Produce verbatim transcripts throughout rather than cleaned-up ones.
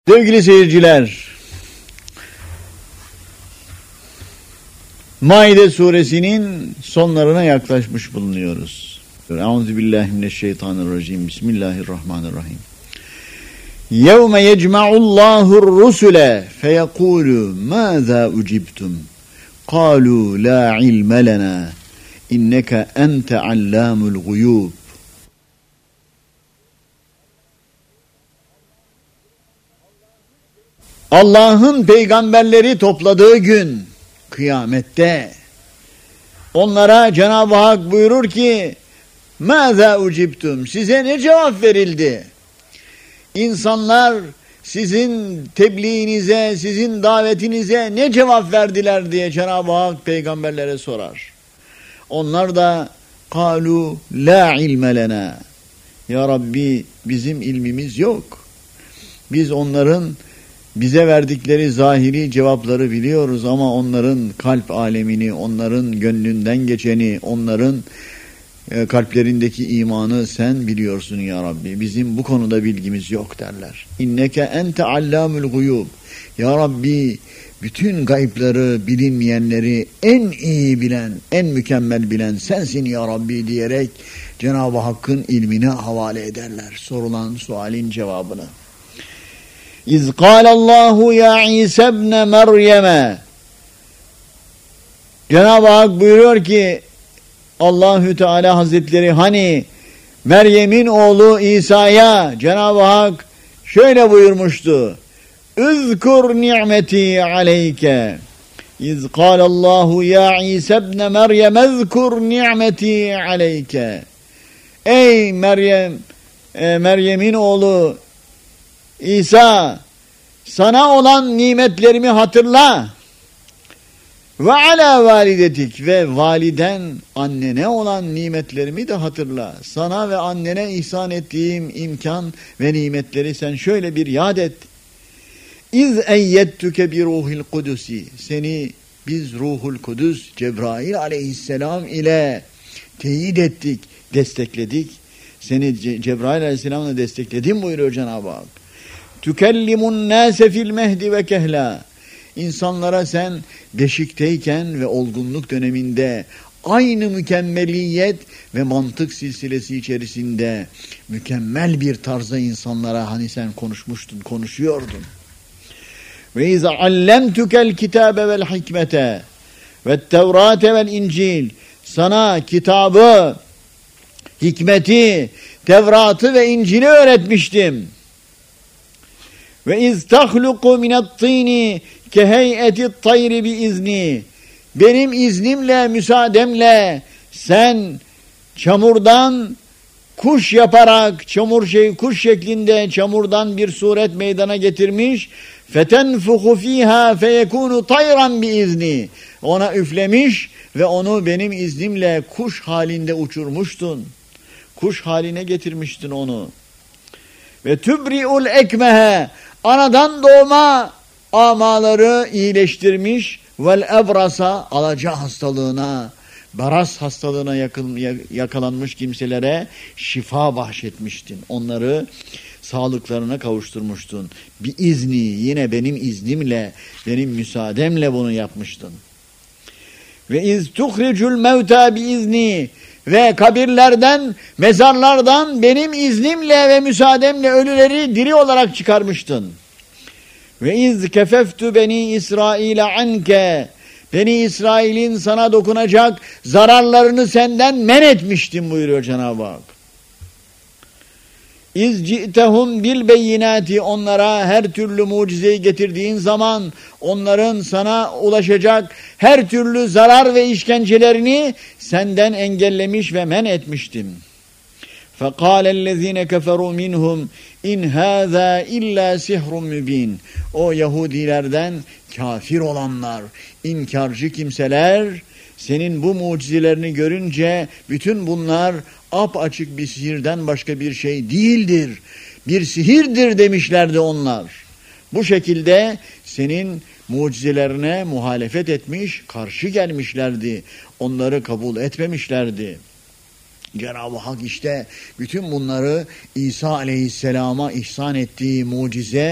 Sevgili seyirciler, Maide suresinin sonlarına yaklaşmış bulunuyoruz. Euzubillahimineşşeytanirracim. Bismillahirrahmanirrahim. Yevme yecma'ullahur-rusule feyekulu mâzâ ucibtum. Kâlû lâ ilme lenâ inneke ente allâmul guyûb. Allah'ın peygamberleri topladığı gün, kıyamette, onlara Cenab-ı Hak buyurur ki, مَاذَا ucibtum? Size ne cevap verildi? İnsanlar sizin tebliğinize, sizin davetinize ne cevap verdiler diye Cenab-ı Hak peygamberlere sorar. Onlar da, قَالُوا لَا عِلْمَ لَنَا. Ya Rabbi, bizim ilmimiz yok. Biz onların bize verdikleri zahiri cevapları biliyoruz ama onların kalp alemini, onların gönlünden geçeni, onların e, kalplerindeki imanı sen biliyorsun ya Rabbi. Bizim bu konuda bilgimiz yok derler. İnneke ente allamul guyub. Ya Rabbi, bütün gaypları, bilinmeyenleri en iyi bilen, en mükemmel bilen sensin ya Rabbi diyerek Cenab-ı Hakk'ın ilmine havale ederler sorulan sualin cevabını. İz kâlallahu ya İsa ibne Meryem'e. Cenab-ı Hak buyuruyor ki Allahü Teala Hazretleri hani Meryem'in oğlu İsa'ya Cenab-ı Hak şöyle buyurmuştu. Üzkur ni'meti aleyke. İz kâlallahu ya İsa ibne Meryem ezkur ni'meti aleyke. Ey Meryem, e, Meryem'in oğlu İsa, sana olan nimetlerimi hatırla. Ve ala validetik, ve validen annene olan nimetlerimi de hatırla. Sana ve annene ihsan ettiğim imkan ve nimetleri sen şöyle bir yad et. İz eyyettüke bir ruhil kudusi. Seni biz ruhul kudüs Cebrail aleyhisselam ile teyit ettik, destekledik. Seni Ce- Cebrail aleyhisselamla destekledim buyuruyor Cenab-ı Hak. Tükellimun nâse fil mehdi ve kehla. İnsanlara sen beşikteyken ve olgunluk döneminde aynı mükemmeliyet ve mantık silsilesi içerisinde mükemmel bir tarzda insanlara hani sen konuşmuştun, konuşuyordun. Ve iz allemtukel kitabe vel hikmete ve tevrate vel incil. Sana kitabı, hikmeti, Tevrat'ı ve İncil'i öğretmiştim. Ve iz tahluqu minat-tini kehey'etit tayri bi izni. Benim iznimle, müsaademle sen çamurdan kuş yaparak, çamur şey kuş şeklinde çamurdan bir suret meydana getirmiş. Fetenfuhu fiha feyekunu tayran bi izni. Ona üflemiş ve onu benim iznimle kuş halinde uçurmuştun. Kuş haline getirmiştin onu. Ve tübri'ul ekmehe. Anadan doğma amaları iyileştirmiş, vel ebrasa alaca hastalığına, baras hastalığına yakın, yakalanmış kimselere şifa bahşetmiştin. Onları sağlıklarına kavuşturmuştun. Bir izni, yine benim iznimle, benim müsaademle bunu yapmıştın. Ve iz tuhricul mevta bi izni. Ve kabirlerden, mezarlardan benim iznimle ve müsaademle ölüleri diri olarak çıkarmıştın. Ve iz kefeftu beni İsrail'e anke. Beni İsrail'in sana dokunacak zararlarını senden men etmiştim buyuruyor Cenab-ı Hak. İz ci'tehum bil beyinati. Onlara her türlü mucizeyi getirdiğin zaman onların sana ulaşacak her türlü zarar ve işkencelerini senden engellemiş ve men etmiştim. فَقَالَ الَّذ۪ينَ كَفَرُوا مِنْهُمْ اِنْ هَذَا اِلَّا سِحْرٌ مُب۪ينٌ. O Yahudilerden kafir olanlar, inkarcı kimseler, senin bu mucizelerini görünce bütün bunlar apaçık bir sihirden başka bir şey değildir. Bir sihirdir demişlerdi onlar. Bu şekilde senin mucizelerine muhalefet etmiş, karşı gelmişlerdi. Onları kabul etmemişlerdi. Cenab-ı Hak işte bütün bunları İsa Aleyhisselam'a ihsan ettiği mucize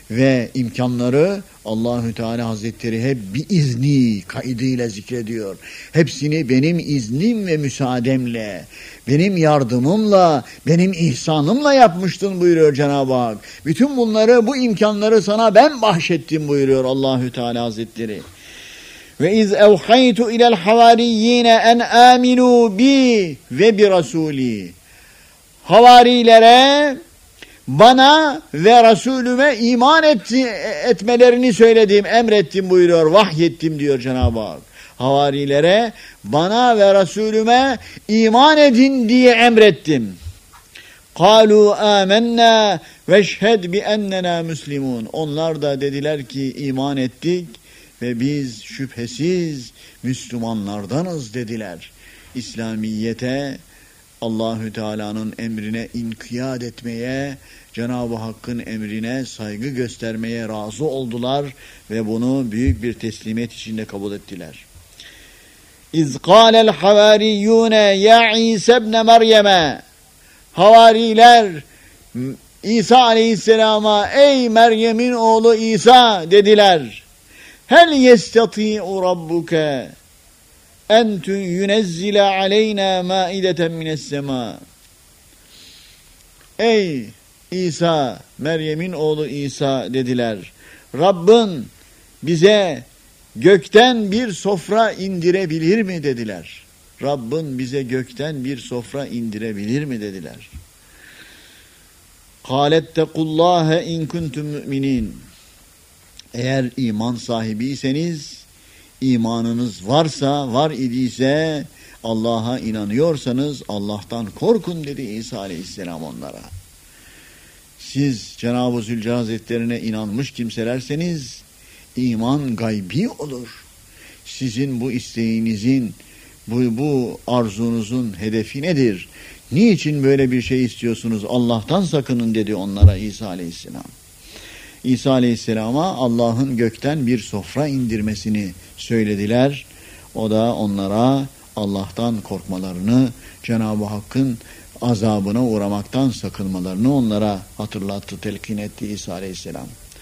ve imkanları Allahü Teala Hazretleri hep bir izni kaydıyla zikrediyor. Hepsini benim iznim ve müsaademle, benim yardımımla, benim ihsanımla yapmıştın buyuruyor Cenab-ı Hak. Bütün bunları, bu imkanları sana ben bahşettim buyuruyor Allahü Teala Hazretleri. Ve iz evhaytu ilel havariyyine en aminu bi ve bi rasuli. Havarilere bana ve Resulüme iman etti, etmelerini söyledim, emrettim buyuruyor, vahyettim diyor Cenab-ı Hak. Havarilere bana ve Resulüme iman edin diye emrettim. Kalu amennâ veşhed bi ennena müslimun. Onlar da dediler ki iman ettik ve biz şüphesiz Müslümanlardanız dediler. İslamiyete, Allahü Teala'nın emrine inkiyat etmeye, Cenab-ı Hakk'ın emrine saygı göstermeye razı oldular ve bunu büyük bir teslimiyet içinde kabul ettiler. İz kâlel havariyyûne ya İsa ibne Meryem'e. Havariler İsa Aleyhisselam'a ey Meryem'in oğlu İsa dediler. Hel yestati'u rabbuke en yunezzile aleyna maideten mine's-semâ. Ey İsa, Meryem'in oğlu İsa dediler. Rabbin bize gökten bir sofra indirebilir mi dediler. Rabbin bize gökten bir sofra indirebilir mi dediler. Kâlettequllâhe in kuntum mü'minin. Eğer iman sahibiyseniz, imanınız varsa, var idiyse, Allah'a inanıyorsanız Allah'tan korkun dedi İsa Aleyhisselam onlara. Siz Cenab-ı Zülcelal Hazretlerine inanmış kimselerseniz iman gaybi olur. Sizin bu isteğinizin, bu, bu arzunuzun hedefi nedir? Niçin böyle bir şey istiyorsunuz? Allah'tan sakının dedi onlara İsa Aleyhisselam. İsa Aleyhisselam'a Allah'ın gökten bir sofra indirmesini söylediler. O da onlara Allah'tan korkmalarını, Cenab-ı Hakk'ın azabına uğramaktan sakınmalarını onlara hatırlattı, telkin etti İsa Aleyhisselam.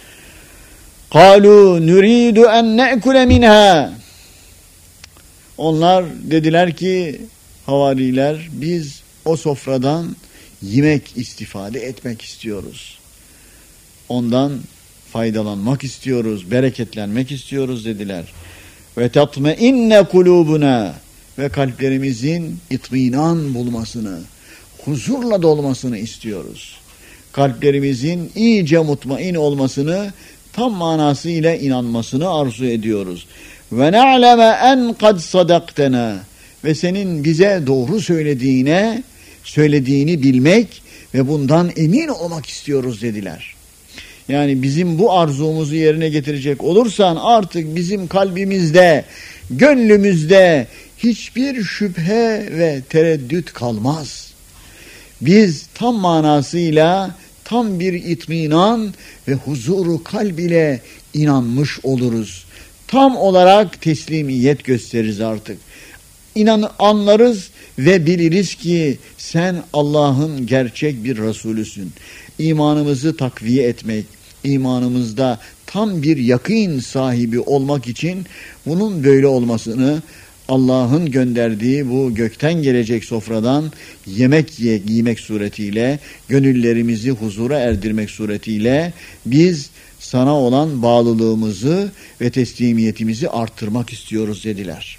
قَالُوا نُرِيدُ أَنْ نَأْكُلَ مِنْهَا. Onlar dediler ki, havariler, biz o sofradan yemek, istifade etmek istiyoruz. Ondan faydalanmak istiyoruz, bereketlenmek istiyoruz dediler. Ve tatmeinne kulubuna, ve kalplerimizin itminan bulmasını, huzurla dolmasını istiyoruz. Kalplerimizin iyice mutmain olmasını, tam manasıyla inanmasını arzu ediyoruz. Ve na'leme en kad sadaktena, ve senin bize doğru söylediğine, söylediğini bilmek ve bundan emin olmak istiyoruz dediler. Yani bizim bu arzumuzu yerine getirecek olursan artık bizim kalbimizde, gönlümüzde hiçbir şüphe ve tereddüt kalmaz. Biz tam manasıyla tam bir itminan ve huzuru kalb ile inanmış oluruz. Tam olarak teslimiyet gösteririz artık. İnan, anlarız ve biliriz ki sen Allah'ın gerçek bir Resulüsün. İmanımızı takviye etmek, imanımızda tam bir yakîn sahibi olmak için bunun böyle olmasını, Allah'ın gönderdiği bu gökten gelecek sofradan yemek yemek suretiyle, gönüllerimizi huzura erdirmek suretiyle biz sana olan bağlılığımızı ve teslimiyetimizi arttırmak istiyoruz dediler.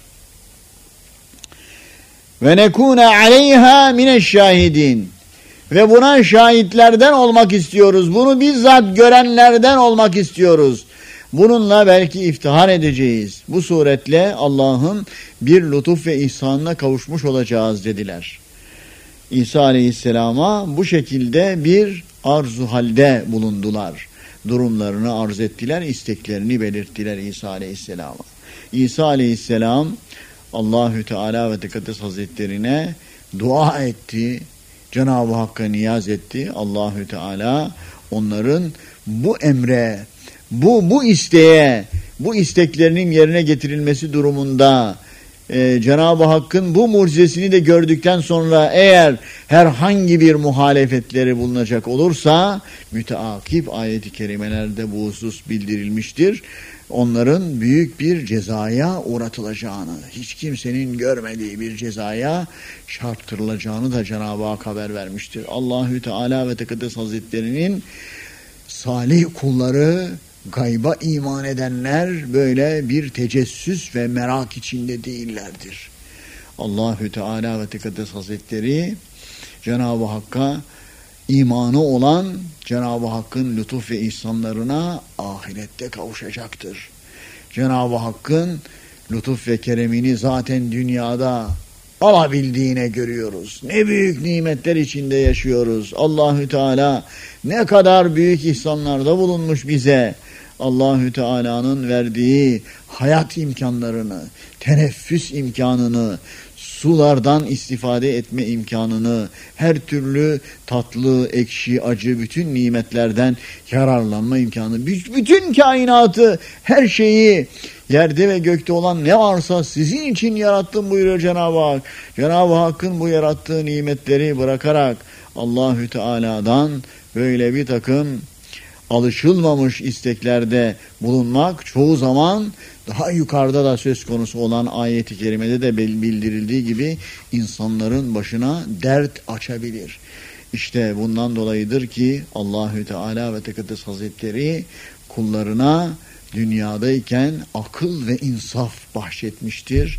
Ve nekûne aleyhâ mineşşâhidîn. Ve buna şahitlerden olmak istiyoruz. Bunu bizzat görenlerden olmak istiyoruz. Bununla belki iftihar edeceğiz. Bu suretle Allah'ın bir lütuf ve ihsanına kavuşmuş olacağız dediler. İsa Aleyhisselam'a bu şekilde bir arzu halde bulundular. Durumlarını arz ettiler, isteklerini belirttiler İsa Aleyhisselam'a. İsa Aleyhisselam Allahü Teala ve Tekaddes Hazretlerine dua etti. Cenab-ı Hakk'a niyaz etti. Allahü Teala onların bu emre, bu bu isteğe, bu isteklerinin yerine getirilmesi durumunda e, Cenab-ı Hakk'ın bu mucizesini de gördükten sonra eğer herhangi bir muhalefetleri bulunacak olursa müteakip ayet-i kerimelerde bu husus bildirilmiştir. Onların büyük bir cezaya uğratılacağını, hiç kimsenin görmediği bir cezaya çarptırılacağını da Cenab-ı Hak haber vermiştir. Allahü Teala ve Tekaddes Hazretleri'nin salih kulları, gayba iman edenler böyle bir tecessüs ve merak içinde değillerdir. Allahü Teala ve Tekaddes Hazretleri Cenab-ı Hakk'a imanı olan Cenab-ı Hakk'ın lütuf ve ihsanlarına ahirette kavuşacaktır. Cenab-ı Hakk'ın lütuf ve keremini zaten dünyada alabildiğine görüyoruz. Ne büyük nimetler içinde yaşıyoruz. Allahü Teala ne kadar büyük ihsanlarda bulunmuş bize. Allahü Teala'nın verdiği hayat imkanlarını, teneffüs imkanını, sulardan istifade etme imkanını, her türlü tatlı, ekşi, acı bütün nimetlerden yararlanma imkanı, bütün kainatı, her şeyi, yerde ve gökte olan ne varsa sizin için yarattım buyuruyor Cenab-ı Hak. Cenab-ı Hakk'ın bu yarattığı nimetleri bırakarak Allahü Teala'dan böyle bir takım alışılmamış isteklerde bulunmak çoğu zaman daha yukarıda da söz konusu olan ayet-i kerimede de bildirildiği gibi insanların başına dert açabilir. İşte bundan dolayıdır ki Allahü Teala ve Tekaddes Hazretleri kullarına dünyadayken akıl ve insaf bahşetmiştir,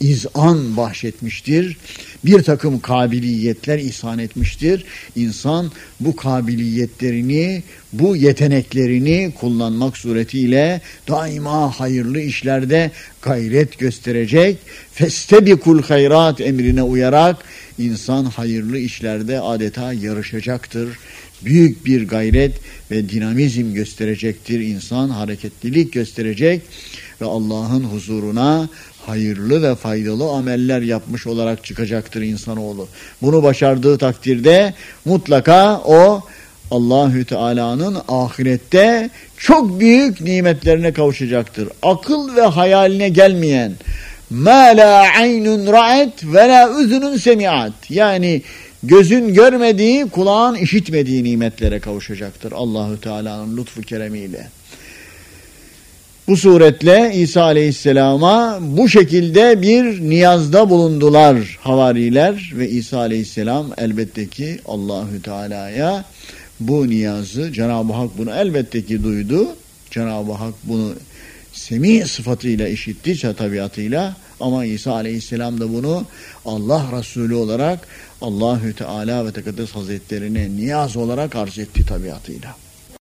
izan bahşetmiştir, bir takım kabiliyetler ihsan etmiştir. İnsan bu kabiliyetlerini, bu yeteneklerini kullanmak suretiyle daima hayırlı işlerde gayret gösterecek, festebikul hayrat emrine uyarak insan hayırlı işlerde adeta yarışacaktır. Büyük bir gayret ve dinamizm gösterecektir. İnsan hareketlilik gösterecek ve Allah'ın huzuruna hayırlı ve faydalı ameller yapmış olarak çıkacaktır insanoğlu. Bunu başardığı takdirde mutlaka o Allahü Teala'nın ahirette çok büyük nimetlerine kavuşacaktır. Akıl ve hayaline gelmeyen مَا لَا عَيْنٌ رَأَتْ وَلَا اُذُنٌ سَمِعَتْ yani gözün görmediği, kulağın işitmediği nimetlere kavuşacaktır Allahü Teala'nın lütfu keremiyle. Bu suretle İsa Aleyhisselam'a bu şekilde bir niyazda bulundular havariler ve İsa Aleyhisselam elbette ki Allahü Teala'ya bu niyazı, Cenab-ı Hak bunu elbette ki duydu. Cenab-ı Hak bunu semi sıfatıyla işitti, tabiatıyla, ama İsa Aleyhisselam da bunu Allah Resulü olarak Allahü Teala ve Tekaddes Hazretlerine niyaz olarak arz etti tabiatıyla.